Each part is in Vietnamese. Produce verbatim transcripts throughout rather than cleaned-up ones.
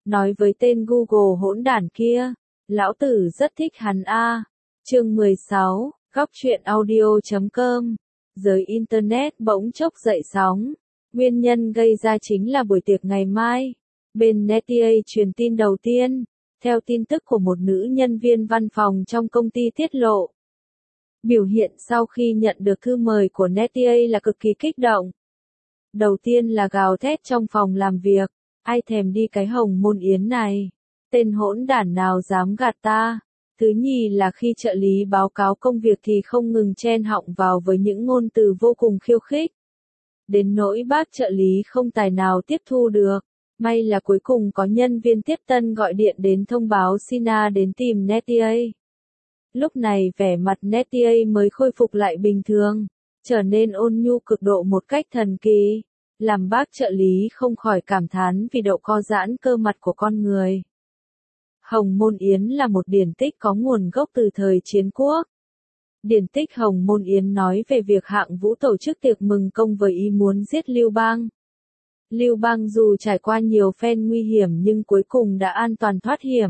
nói với tên Google hỗn đản kia, lão tử rất thích hắn a. Chương mười sáu, góc truyện audio chấm com. Giới Internet bỗng chốc dậy sóng. Nguyên nhân gây ra chính là buổi tiệc ngày mai. Bên Netier truyền tin đầu tiên, theo tin tức của một nữ nhân viên văn phòng trong công ty tiết lộ. Biểu hiện sau khi nhận được thư mời của Netier là cực kỳ kích động. Đầu tiên là gào thét trong phòng làm việc, ai thèm đi cái Hồng Môn Yến này, tên hỗn đản nào dám gạt ta. Thứ nhì là khi trợ lý báo cáo công việc thì không ngừng chen họng vào với những ngôn từ vô cùng khiêu khích. Đến nỗi bác trợ lý không tài nào tiếp thu được. May là cuối cùng có nhân viên tiếp tân gọi điện đến thông báo Sina đến tìm Netier. Lúc này vẻ mặt Netier mới khôi phục lại bình thường, trở nên ôn nhu cực độ một cách thần kỳ, làm bác trợ lý không khỏi cảm thán vì độ co giãn cơ mặt của con người. Hồng Môn Yến là một điển tích có nguồn gốc từ thời chiến quốc. Điển tích Hồng Môn Yến nói về việc Hạng Vũ tổ chức tiệc mừng công với ý muốn giết Lưu Bang. Lưu Bang dù trải qua nhiều phen nguy hiểm nhưng cuối cùng đã an toàn thoát hiểm.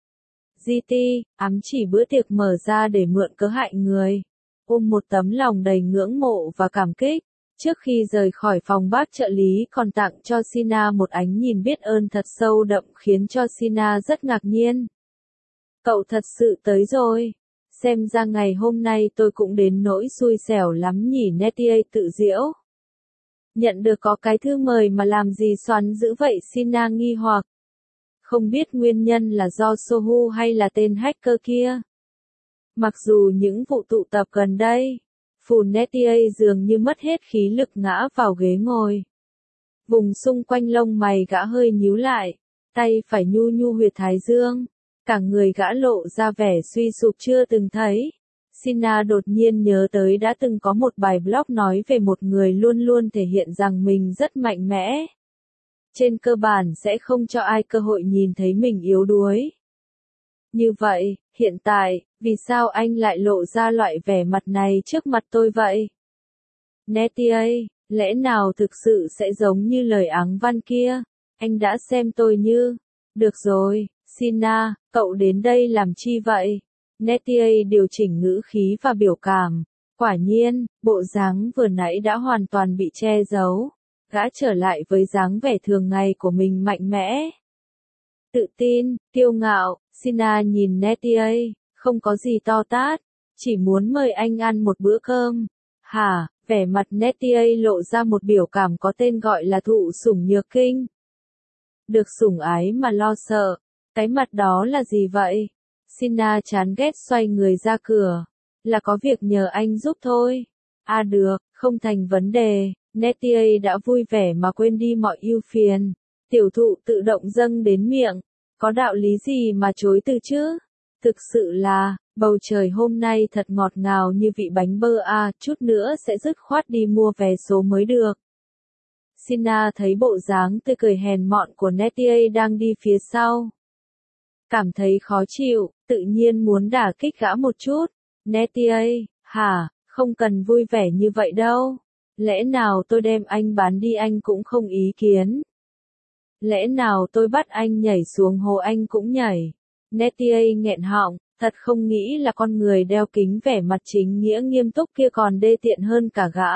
giê tê, ám chỉ bữa tiệc mở ra để mượn cớ hại người. Ôm một tấm lòng đầy ngưỡng mộ và cảm kích. Trước khi rời khỏi phòng bác trợ lý còn tặng cho Sina một ánh nhìn biết ơn thật sâu đậm khiến cho Sina rất ngạc nhiên. Cậu thật sự tới rồi. Xem ra ngày hôm nay tôi cũng đến nỗi xui xẻo lắm nhỉ, Netier tự giễu. Nhận được có cái thư mời mà làm gì xoắn dữ vậy, Sina nghi hoặc. Không biết nguyên nhân là do Sohu hay là tên hacker kia. Mặc dù những vụ tụ tập gần đây, Phù Netier dường như mất hết khí lực ngã vào ghế ngồi. Vùng xung quanh lông mày gã hơi nhíu lại, tay phải nhu nhu huyệt thái dương, cả người gã lộ ra vẻ suy sụp chưa từng thấy. Sina đột nhiên nhớ tới đã từng có một bài blog nói về một người luôn luôn thể hiện rằng mình rất mạnh mẽ. Trên cơ bản sẽ không cho ai cơ hội nhìn thấy mình yếu đuối. Như vậy, hiện tại, vì sao anh lại lộ ra loại vẻ mặt này trước mặt tôi vậy? Netier, lẽ nào thực sự sẽ giống như lời áng văn kia? Anh đã xem tôi như... Được rồi, Sina, cậu đến đây làm chi vậy? Netier điều chỉnh ngữ khí và biểu cảm. Quả nhiên, bộ dáng vừa nãy đã hoàn toàn bị che giấu. Gã trở lại với dáng vẻ thường ngày của mình mạnh mẽ. Tự tin, kiêu ngạo, Sina nhìn Netier, không có gì to tát, chỉ muốn mời anh ăn một bữa cơm. Hả, vẻ mặt Netier lộ ra một biểu cảm có tên gọi là thụ sủng nhược kinh. Được sủng ái mà lo sợ, cái mặt đó là gì vậy? Sina chán ghét xoay người ra cửa, là có việc nhờ anh giúp thôi. À được, không thành vấn đề, Netier đã vui vẻ mà quên đi mọi ưu phiền. Tiểu thụ tự động dâng đến miệng, có đạo lý gì mà chối từ chứ? Thực sự là, bầu trời hôm nay thật ngọt ngào như vị bánh bơ à, chút nữa sẽ dứt khoát đi mua vé số mới được. Sina thấy bộ dáng tươi cười hèn mọn của Netier đang đi phía sau. Cảm thấy khó chịu, tự nhiên muốn đả kích gã một chút. Netier, hả, không cần vui vẻ như vậy đâu. Lẽ nào tôi đem anh bán đi anh cũng không ý kiến? Lẽ nào tôi bắt anh nhảy xuống hồ anh cũng nhảy? Netier nghẹn họng, thật không nghĩ là con người đeo kính vẻ mặt chính nghĩa nghiêm túc kia còn đê tiện hơn cả gã.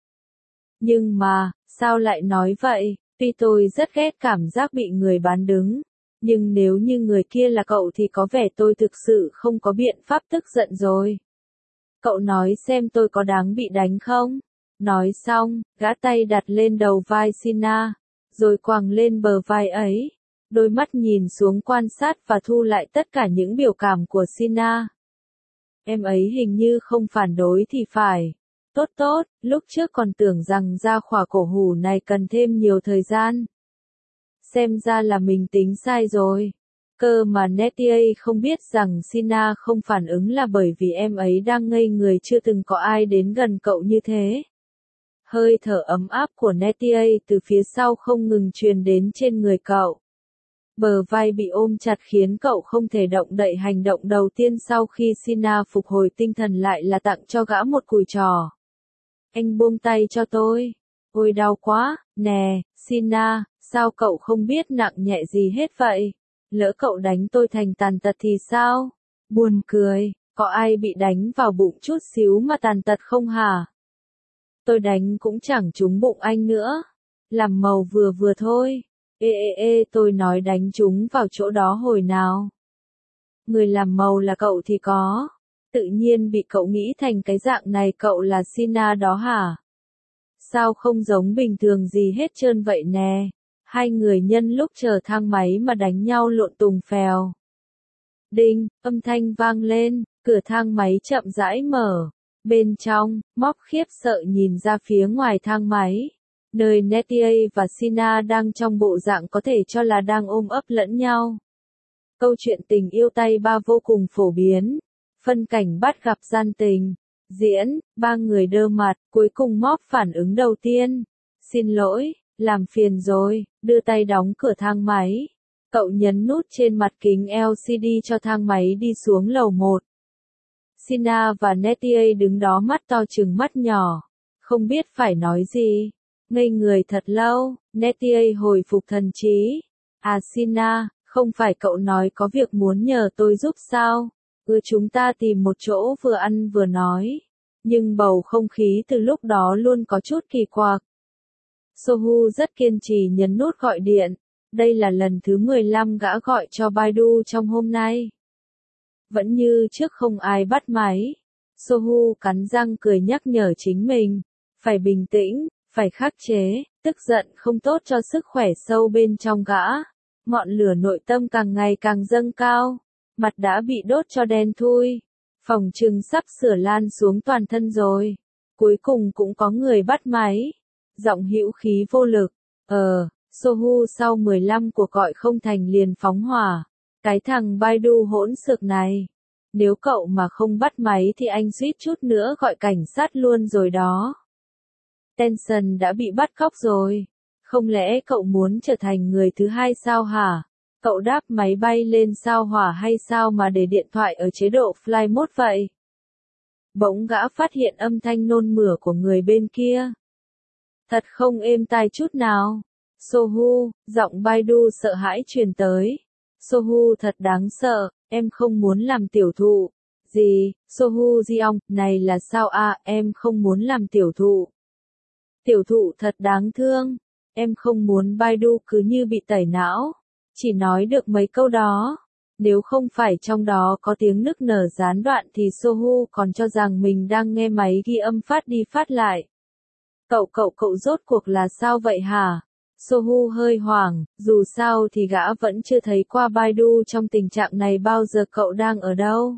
Nhưng mà, sao lại nói vậy? Tuy tôi rất ghét cảm giác bị người bán đứng, nhưng nếu như người kia là cậu thì có vẻ tôi thực sự không có biện pháp tức giận rồi. Cậu nói xem tôi có đáng bị đánh không? Nói xong, gã tay đặt lên đầu vai Sina, rồi quàng lên bờ vai ấy. Đôi mắt nhìn xuống quan sát và thu lại tất cả những biểu cảm của Sina. Em ấy hình như không phản đối thì phải. Tốt tốt, lúc trước còn tưởng rằng ra khỏa cổ hủ này cần thêm nhiều thời gian. Xem ra là mình tính sai rồi. Cơ mà Netier không biết rằng Sina không phản ứng là bởi vì em ấy đang ngây người chưa từng có ai đến gần cậu như thế. Hơi thở ấm áp của Netier từ phía sau không ngừng truyền đến trên người cậu. Bờ vai bị ôm chặt khiến cậu không thể động đậy. Hành động đầu tiên sau khi Sina phục hồi tinh thần lại là tặng cho gã một cùi trò. Anh buông tay cho tôi. Ôi đau quá, nè, Sina, Sao cậu không biết nặng nhẹ gì hết vậy? Lỡ cậu đánh tôi thành tàn tật thì sao? Buồn cười, có ai bị đánh vào bụng chút xíu mà tàn tật không hả? Tôi đánh cũng chẳng trúng bụng anh nữa. Làm màu vừa vừa thôi. Ê ê ê tôi nói đánh trúng vào chỗ đó hồi nào. Người làm màu là cậu thì có. Tự nhiên bị cậu nghĩ thành cái dạng này cậu là Sina đó hả? Sao không giống bình thường gì hết trơn vậy nè? Hai người nhân lúc chờ thang máy mà đánh nhau lộn tùng phèo. Đinh, âm thanh vang lên, cửa thang máy chậm rãi mở. Bên trong, Mop khiếp sợ nhìn ra phía ngoài thang máy. Nơi Nettie và Sina đang trong bộ dạng có thể cho là đang ôm ấp lẫn nhau. Câu chuyện tình yêu tay ba vô cùng phổ biến. Phân cảnh bắt gặp gian tình. Diễn, ba người đơ mặt, cuối cùng Mop phản ứng đầu tiên. Xin lỗi, làm phiền rồi, đưa tay đóng cửa thang máy. Cậu nhấn nút trên mặt kính lờ xê đê cho thang máy đi xuống lầu một. Sina và Nettie đứng đó mắt to trừng mắt nhỏ. Không biết phải nói gì. Ngây người thật lâu, Nettie hồi phục thần trí. À Sina, không phải cậu nói có việc muốn nhờ tôi giúp sao? Ừ chúng ta tìm một chỗ vừa ăn vừa nói. Nhưng bầu không khí từ lúc đó luôn có chút kỳ quặc. Sohu rất kiên trì nhấn nút gọi điện. Đây là lần thứ mười lăm gã gọi cho Baidu trong hôm nay. Vẫn như trước không ai bắt máy. Sohu cắn răng cười nhắc nhở chính mình. Phải bình tĩnh, phải khắc chế, tức giận không tốt cho sức khỏe sâu bên trong gã. Ngọn lửa nội tâm càng ngày càng dâng cao. Mặt đã bị đốt cho đen thui. Phòng trừng sắp sửa lan xuống toàn thân rồi. Cuối cùng cũng có người bắt máy. Giọng hữu khí vô lực. Ờ, Sohu sau mười lăm cuộc gọi không thành liền phóng hỏa. Cái thằng Baidu hỗn xược này. Nếu cậu mà không bắt máy thì anh suýt chút nữa gọi cảnh sát luôn rồi đó. Tension đã bị bắt cóc rồi. Không lẽ cậu muốn trở thành người thứ hai sao hả? Cậu đáp máy bay lên sao hỏa hay sao mà để điện thoại ở chế độ fly mode vậy? Bỗng gã phát hiện âm thanh nôn mửa của người bên kia. Thật không êm tai chút nào. Sohu, giọng Baidu sợ hãi truyền tới. Sohu thật đáng sợ, em không muốn làm tiểu thụ. Gì, Sohu Jiong, này là sao à, em không muốn làm tiểu thụ. Tiểu thụ thật đáng thương. Em không muốn Baidu cứ như bị tẩy não. Chỉ nói được mấy câu đó. Nếu không phải trong đó có tiếng nức nở gián đoạn thì Sohu còn cho rằng mình đang nghe máy ghi âm phát đi phát lại. Cậu cậu cậu rốt cuộc là sao vậy hả? Sohu hơi hoảng, dù sao thì gã vẫn chưa thấy qua Baidu trong tình trạng này bao giờ. Cậu đang ở đâu?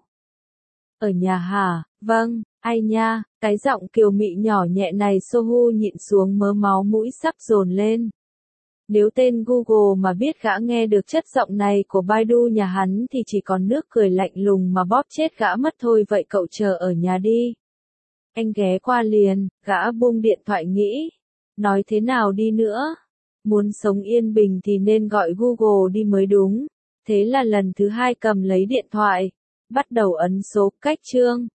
Ở nhà hả? Vâng, ai nha, cái giọng kiều mị nhỏ nhẹ này Sohu nhịn xuống mớ máu mũi sắp dồn lên. Nếu tên Google mà biết gã nghe được chất giọng này của Baidu nhà hắn thì chỉ còn nước cười lạnh lùng mà bóp chết gã mất thôi. Vậy cậu chờ ở nhà đi. Anh ghé qua liền, gã buông điện thoại nghĩ. Nói thế nào đi nữa? Muốn sống yên bình thì nên gọi Google đi mới đúng. Thế là lần thứ hai cầm lấy điện thoại. Bắt đầu ấn số cách chương.